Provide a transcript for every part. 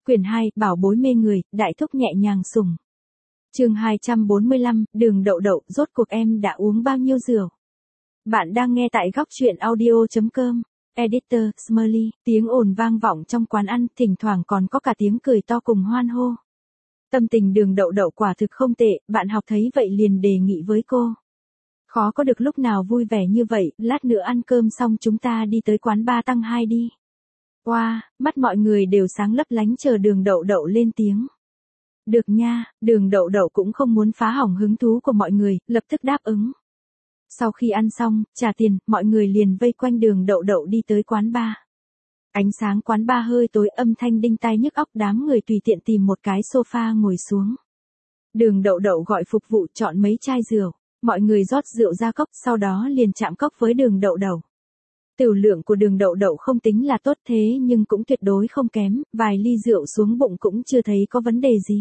Quyển 2, Bảo bối mê người, đại thúc nhẹ nhàng sủng. Chương 245, Đường Đậu Đậu, rốt cuộc em đã uống bao nhiêu rượu? Bạn đang nghe tại góc truyện audio.com. Editor, Smiley, tiếng ồn vang vọng trong quán ăn, thỉnh thoảng còn có cả tiếng cười to cùng hoan hô. Tâm tình Đường Đậu Đậu quả thực không tệ, bạn học thấy vậy liền đề nghị với cô. Khó có được lúc nào vui vẻ như vậy, lát nữa ăn cơm xong chúng ta đi tới quán bar tăng 2 đi. Wow, mắt mọi người đều sáng lấp lánh chờ Đường Đậu Đậu lên tiếng. Được nha, Đường Đậu Đậu cũng không muốn phá hỏng hứng thú của mọi người, lập tức đáp ứng. Sau khi ăn xong, trả tiền, mọi người liền vây quanh Đường Đậu Đậu đi tới quán bar. Ánh sáng quán bar hơi tối, âm thanh đinh tai nhức óc, đám người tùy tiện tìm một cái sofa ngồi xuống. Đường Đậu Đậu gọi phục vụ chọn mấy chai rượu, mọi người rót rượu ra cốc, sau đó liền chạm cốc với Đường Đậu Đậu. Tửu lượng của Đường Đậu Đậu không tính là tốt thế nhưng cũng tuyệt đối không kém, vài ly rượu xuống bụng cũng chưa thấy có vấn đề gì.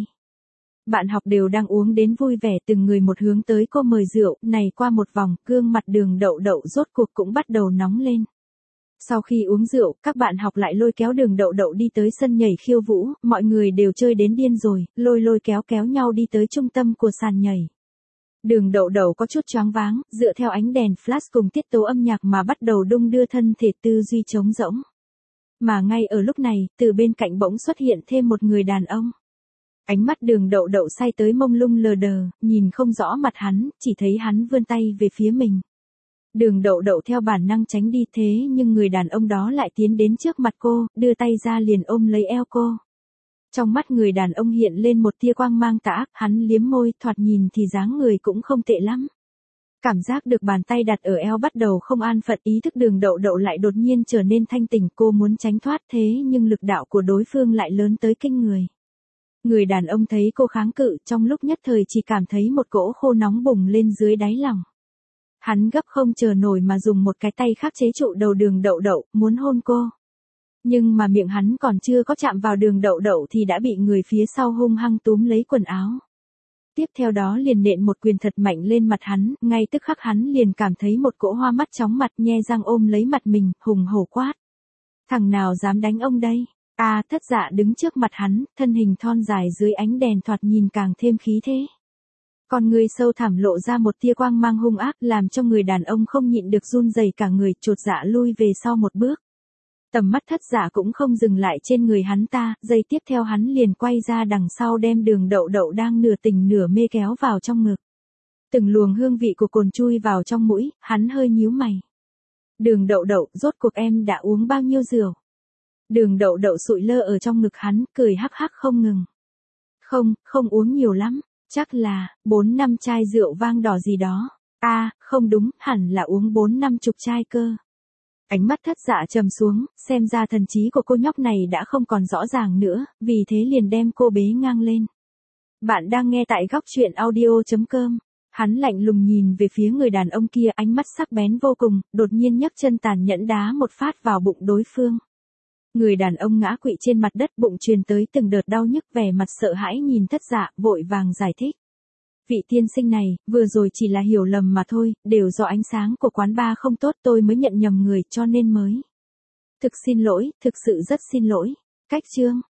Bạn học đều đang uống đến vui vẻ, từng người một hướng tới cô mời rượu, này qua một vòng, gương mặt Đường Đậu Đậu rốt cuộc cũng bắt đầu nóng lên. Sau khi uống rượu, các bạn học lại lôi kéo Đường Đậu Đậu đi tới sân nhảy khiêu vũ, mọi người đều chơi đến điên rồi, lôi kéo nhau đi tới trung tâm của sàn nhảy. Đường Đậu Đậu có chút choáng váng, dựa theo ánh đèn flash cùng tiết tấu âm nhạc mà bắt đầu đung đưa thân thể, tư duy trống rỗng. Mà ngay ở lúc này, từ bên cạnh bỗng xuất hiện thêm một người đàn ông. Ánh mắt Đường Đậu Đậu say tới mông lung lờ đờ, nhìn không rõ mặt hắn, chỉ thấy hắn vươn tay về phía mình. Đường Đậu Đậu theo bản năng tránh đi, thế nhưng người đàn ông đó lại tiến đến trước mặt cô, đưa tay ra liền ôm lấy eo cô. Trong mắt người đàn ông hiện lên một tia quang mang tà ác, hắn liếm môi, thoạt nhìn thì dáng người cũng không tệ lắm. Cảm giác được bàn tay đặt ở eo bắt đầu không an phận, ý thức Đường Đậu Đậu lại đột nhiên trở nên thanh tỉnh, cô muốn tránh thoát thế nhưng lực đạo của đối phương lại lớn tới kinh người. Người đàn ông thấy cô kháng cự, trong lúc nhất thời chỉ cảm thấy một cỗ khô nóng bùng lên dưới đáy lòng. Hắn gấp không chờ nổi mà dùng một cái tay khác chế trụ đầu Đường Đậu Đậu, muốn hôn cô. Nhưng mà miệng hắn còn chưa có chạm vào Đường Đậu Đậu thì đã bị người phía sau hung hăng túm lấy quần áo. Tiếp theo đó liền nện một quyền thật mạnh lên mặt hắn, ngay tức khắc hắn liền cảm thấy một cỗ hoa mắt chóng mặt, nhe răng ôm lấy mặt mình, hùng hổ quát. Thằng nào dám đánh ông đây? Thất Dạ đứng trước mặt hắn, thân hình thon dài dưới ánh đèn thoạt nhìn càng thêm khí thế. Con người sâu thẳm lộ ra một tia quang mang hung ác, làm cho người đàn ông không nhịn được run rẩy cả người, chột dạ lui về sau một bước. Tầm mắt Thất Dạ cũng không dừng lại trên người hắn ta, giây tiếp theo hắn liền quay ra đằng sau đem Đường Đậu Đậu đang nửa tỉnh nửa mê kéo vào trong ngực. Từng luồng hương vị của cồn chui vào trong mũi, hắn hơi nhíu mày. Đường Đậu Đậu, rốt cuộc em đã uống bao nhiêu rượu? Đường Đậu Đậu sụi lơ ở trong ngực hắn, cười hắc hắc không ngừng. Không uống nhiều lắm, chắc là 4-5 chai rượu vang đỏ gì đó. Không đúng, hẳn là uống 4-50 chai cơ. Ánh mắt Thất Dạ trầm xuống, xem ra thần trí của cô nhóc này đã không còn rõ ràng nữa, vì thế liền đem cô bế ngang lên. Bạn đang nghe tại góc truyện audio.com. Hắn lạnh lùng nhìn về phía người đàn ông kia, ánh mắt sắc bén vô cùng, đột nhiên nhấc chân tàn nhẫn đá một phát vào bụng đối phương. Người đàn ông ngã quỵ trên mặt đất, bụng truyền tới từng đợt đau nhức, vẻ mặt sợ hãi nhìn Thất Dạ, vội vàng giải thích. Vị tiên sinh này, vừa rồi chỉ là hiểu lầm mà thôi, đều do ánh sáng của quán bar không tốt, tôi mới nhận nhầm người cho nên mới. Thực xin lỗi, thực sự rất xin lỗi. Cách chương.